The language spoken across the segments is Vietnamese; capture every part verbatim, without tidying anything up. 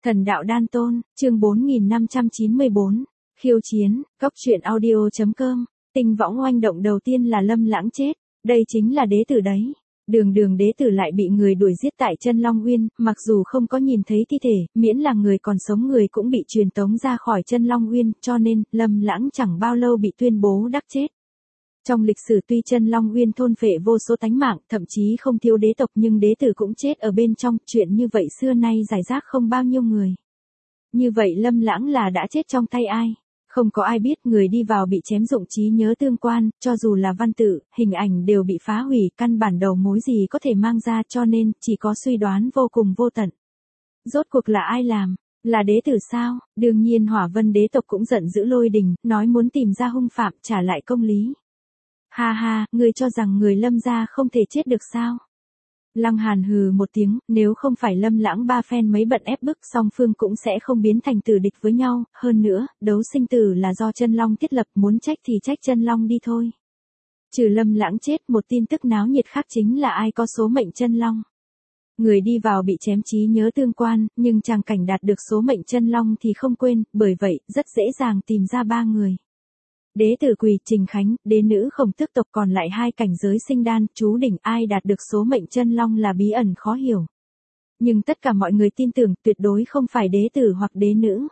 Thần đạo đan tôn, chương bốn nghìn năm trăm chín mươi bốn, khiêu chiến, cốc truyện audio.com, tinh võng oanh động đầu tiên là Lâm Lãng chết, đây chính là đế tử đấy. Đường đường đế tử lại bị người đuổi giết tại chân Long Uyên, mặc dù không có nhìn thấy thi thể, miễn là người còn sống người cũng bị truyền tống ra khỏi chân Long Uyên, cho nên, Lâm Lãng chẳng bao lâu bị tuyên bố đắc chết. Trong lịch sử tuy chân Long Uyên thôn phệ vô số tánh mạng, thậm chí không thiếu đế tộc nhưng đế tử cũng chết ở bên trong, chuyện như vậy xưa nay rải rác không bao nhiêu người. Như vậy Lâm Lãng là đã chết trong tay ai? Không có ai biết, người đi vào bị chém dụng trí nhớ tương quan, cho dù là văn tự, hình ảnh đều bị phá hủy, căn bản đầu mối gì có thể mang ra, cho nên, chỉ có suy đoán vô cùng vô tận. Rốt cuộc là ai làm? Là đế tử sao? Đương nhiên Hỏa Vân đế tộc cũng giận dữ lôi đình, nói muốn tìm ra hung phạm, trả lại công lý. Ha ha, ngươi cho rằng người Lâm gia không thể chết được sao? Lăng Hàn hừ một tiếng, nếu không phải Lâm Lãng ba phen mấy bận ép bức, song phương cũng sẽ không biến thành tử địch với nhau, hơn nữa, đấu sinh tử là do chân Long thiết lập, muốn trách thì trách chân Long đi thôi. Trừ Lâm Lãng chết, một tin tức náo nhiệt khác chính là ai có số mệnh chân Long. Người đi vào bị chém trí nhớ tương quan, nhưng chàng cảnh đạt được số mệnh chân Long thì không quên, bởi vậy, rất dễ dàng tìm ra ba người. Đế tử Quỳ, Trình Khánh, đế nữ Khổng Tước tộc, còn lại hai cảnh giới sinh đan, chú đỉnh, ai đạt được số mệnh chân Long là bí ẩn khó hiểu. Nhưng tất cả mọi người tin tưởng tuyệt đối không phải đế tử hoặc đế nữ.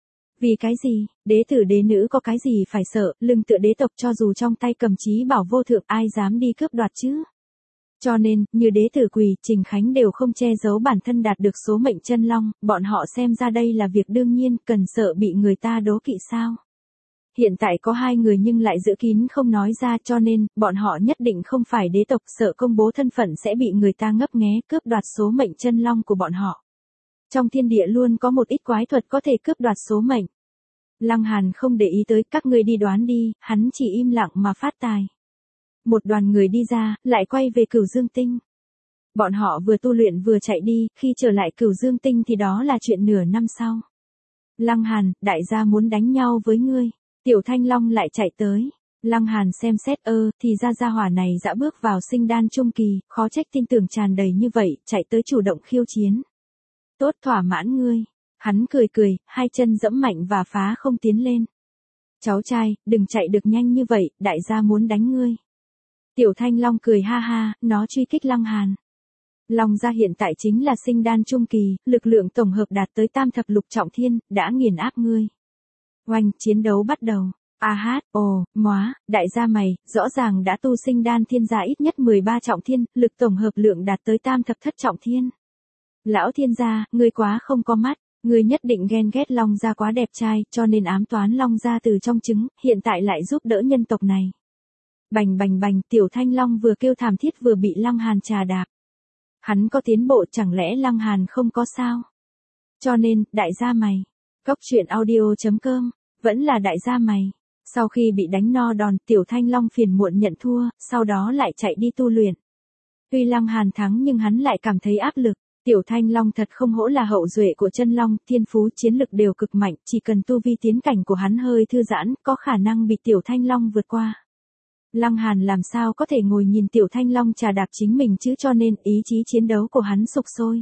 Vì cái gì? Đế tử đế nữ có cái gì phải sợ, lưng tựa đế tộc, cho dù trong tay cầm chí bảo vô thượng ai dám đi cướp đoạt chứ? Cho nên, như đế tử Quỳ, Trình Khánh đều không che giấu bản thân đạt được số mệnh chân Long, bọn họ xem ra đây là việc đương nhiên, cần sợ bị người ta đố kỵ sao? Hiện tại có hai người nhưng lại giữ kín không nói ra, cho nên, bọn họ nhất định không phải đế tộc, sợ công bố thân phận sẽ bị người ta ngấp nghé, cướp đoạt số mệnh chân Long của bọn họ. Trong thiên địa luôn có một ít quái thuật có thể cướp đoạt số mệnh. Lăng Hàn không để ý tới, các ngươi đi đoán đi, hắn chỉ im lặng mà phát tài. Một đoàn người đi ra, lại quay về Cửu Dương Tinh. Bọn họ vừa tu luyện vừa chạy đi, khi trở lại Cửu Dương Tinh thì đó là chuyện nửa năm sau. Lăng Hàn, đại gia muốn đánh nhau với ngươi. Tiểu Thanh Long lại chạy tới. Lăng Hàn xem xét, ơ, thì ra gia hỏa này đã bước vào sinh đan trung kỳ, khó trách tin tưởng tràn đầy như vậy, chạy tới chủ động khiêu chiến. Tốt, thỏa mãn ngươi. Hắn cười cười, hai chân dẫm mạnh và phá không tiến lên. Cháu trai, đừng chạy được nhanh như vậy, đại gia muốn đánh ngươi. Tiểu Thanh Long cười ha ha, nó truy kích Lăng Hàn. Long gia hiện tại chính là sinh đan trung kỳ, lực lượng tổng hợp đạt tới tam thập lục trọng thiên, đã nghiền áp ngươi. Oanh, chiến đấu bắt đầu. A hát, ồ, móa, đại gia mày, rõ ràng đã tu sinh đan thiên gia ít nhất mười ba trọng thiên, lực tổng hợp lượng đạt tới tam thập thất trọng thiên. Lão thiên gia, ngươi quá không có mắt, ngươi nhất định ghen ghét Long gia quá đẹp trai, cho nên ám toán Long gia từ trong trứng, hiện tại lại giúp đỡ nhân tộc này. Bành bành bành, Tiểu Thanh Long vừa kêu thảm thiết vừa bị Lăng Hàn trà đạp. Hắn có tiến bộ, chẳng lẽ Lăng Hàn không có sao? Cho nên, đại gia mày. Cốc truyện audio.com, vẫn là đại gia mày. Sau khi bị đánh no đòn, Tiểu Thanh Long phiền muộn nhận thua, sau đó lại chạy đi tu luyện. Tuy Lăng Hàn thắng nhưng hắn lại cảm thấy áp lực. Tiểu Thanh Long thật không hổ là hậu duệ của chân Long, thiên phú chiến lực đều cực mạnh, chỉ cần tu vi tiến cảnh của hắn hơi thư giãn, có khả năng bị Tiểu Thanh Long vượt qua. Lăng Hàn làm sao có thể ngồi nhìn Tiểu Thanh Long trà đạp chính mình chứ, cho nên ý chí chiến đấu của hắn sục sôi.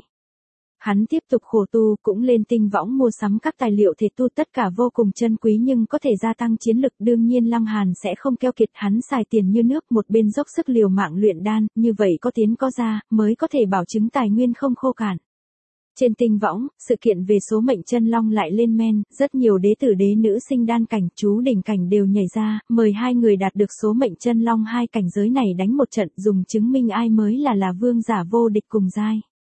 Hắn tiếp tục khổ tu, cũng lên tinh võng mua sắm các tài liệu thể tu, tất cả vô cùng chân quý nhưng có thể gia tăng chiến lực, đương nhiên Lăng Hàn sẽ không keo kiệt, hắn xài tiền như nước, một bên dốc sức liều mạng luyện đan, như vậy có tiến có ra, mới có thể bảo chứng tài nguyên không khô cạn. Trên tinh võng, sự kiện về số mệnh chân Long lại lên men, rất nhiều đế tử đế nữ sinh đan cảnh, chú đỉnh cảnh đều nhảy ra, mời hai người đạt được số mệnh chân Long hai cảnh giới này đánh một trận, dùng chứng minh ai mới là là vương giả vô địch cùng giai.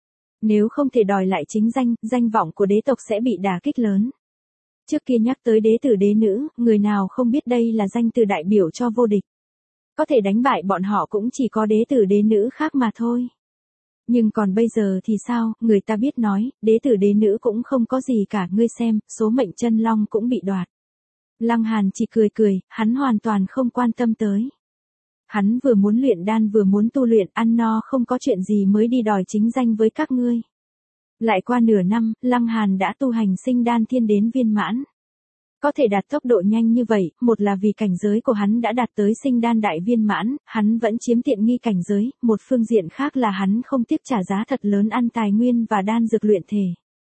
Nếu không thể đòi lại chính danh, danh vọng của đế tộc sẽ bị đả kích lớn. Trước kia nhắc tới đế tử đế nữ, người nào không biết đây là danh từ đại biểu cho vô địch. Có thể đánh bại bọn họ cũng chỉ có đế tử đế nữ khác mà thôi. Nhưng còn bây giờ thì sao, người ta biết nói, đế tử đế nữ cũng không có gì cả, ngươi xem, số mệnh chân Long cũng bị đoạt. Lăng Hàn chỉ cười cười, hắn hoàn toàn không quan tâm tới. Hắn vừa muốn luyện đan vừa muốn tu luyện, ăn no không có chuyện gì mới đi đòi chính danh với các ngươi. Lại qua nửa năm, Lăng Hàn đã tu hành sinh đan thiên đến viên mãn. Có thể đạt tốc độ nhanh như vậy, một là vì cảnh giới của hắn đã đạt tới sinh đan đại viên mãn, hắn vẫn chiếm tiện nghi cảnh giới, một phương diện khác là hắn không tiếc trả giá thật lớn ăn tài nguyên và đan dược luyện thể.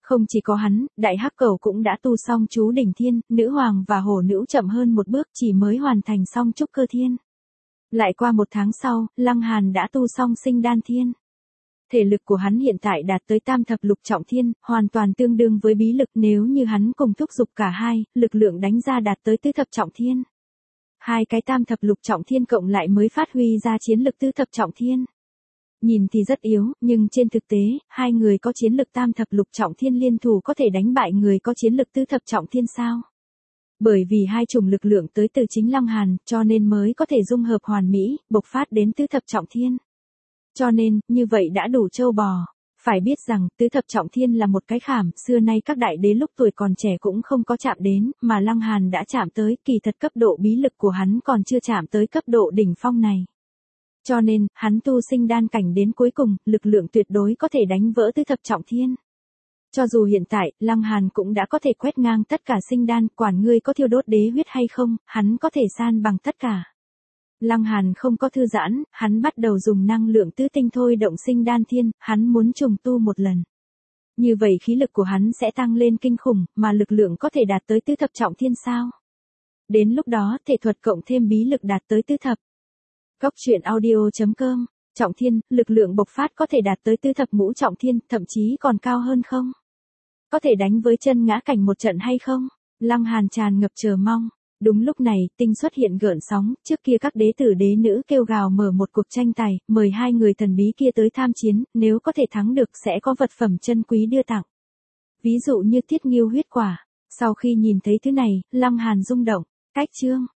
Không chỉ có hắn, đại hắc cẩu cũng đã tu xong chú đỉnh thiên, nữ hoàng và hổ nữ chậm hơn một bước chỉ mới hoàn thành xong trúc cơ thiên. Lại qua một tháng sau, Lăng Hàn đã tu xong sinh đan thiên. Thể lực của hắn hiện tại đạt tới tam thập lục trọng thiên, hoàn toàn tương đương với bí lực nếu như hắn cùng thúc giục cả hai, lực lượng đánh ra đạt tới tứ thập trọng thiên. Hai cái tam thập lục trọng thiên cộng lại mới phát huy ra chiến lực tứ thập trọng thiên. Nhìn thì rất yếu, nhưng trên thực tế, hai người có chiến lực tam thập lục trọng thiên liên thủ có thể đánh bại người có chiến lực tứ thập trọng thiên sao? Bởi vì hai chủng lực lượng tới từ chính Lăng Hàn, cho nên mới có thể dung hợp hoàn mỹ, bộc phát đến tứ thập trọng thiên. Cho nên, như vậy đã đủ trâu bò. Phải biết rằng, tứ thập trọng thiên là một cái khảm, xưa nay các đại đế lúc tuổi còn trẻ cũng không có chạm đến, mà Lăng Hàn đã chạm tới, kỳ thật cấp độ bí lực của hắn còn chưa chạm tới cấp độ đỉnh phong này. Cho nên, hắn tu sinh đan cảnh đến cuối cùng, lực lượng tuyệt đối có thể đánh vỡ tứ thập trọng thiên. Cho dù hiện tại, Lăng Hàn cũng đã có thể quét ngang tất cả sinh đan, quản ngươi có thiêu đốt đế huyết hay không, hắn có thể san bằng tất cả. Lăng Hàn không có thư giãn, hắn bắt đầu dùng năng lượng tứ tinh thôi động sinh đan thiên, hắn muốn trùng tu một lần. Như vậy khí lực của hắn sẽ tăng lên kinh khủng, mà lực lượng có thể đạt tới tứ thập trọng thiên sao. Đến lúc đó, thể thuật cộng thêm bí lực đạt tới tứ thập. Góc truyện audio chấm com, trọng thiên, lực lượng bộc phát có thể đạt tới tứ thập ngũ trọng thiên, thậm chí còn cao hơn không? Có thể đánh với chân ngã cảnh một trận hay không? Lăng Hàn tràn ngập chờ mong. Đúng lúc này, tinh xuất hiện gợn sóng, trước kia các đế tử đế nữ kêu gào mở một cuộc tranh tài, mời hai người thần bí kia tới tham chiến, nếu có thể thắng được sẽ có vật phẩm chân quý đưa tặng. Ví dụ như thiết nghiêu huyết quả. Sau khi nhìn thấy thứ này, Lăng Hàn rung động. Cách chương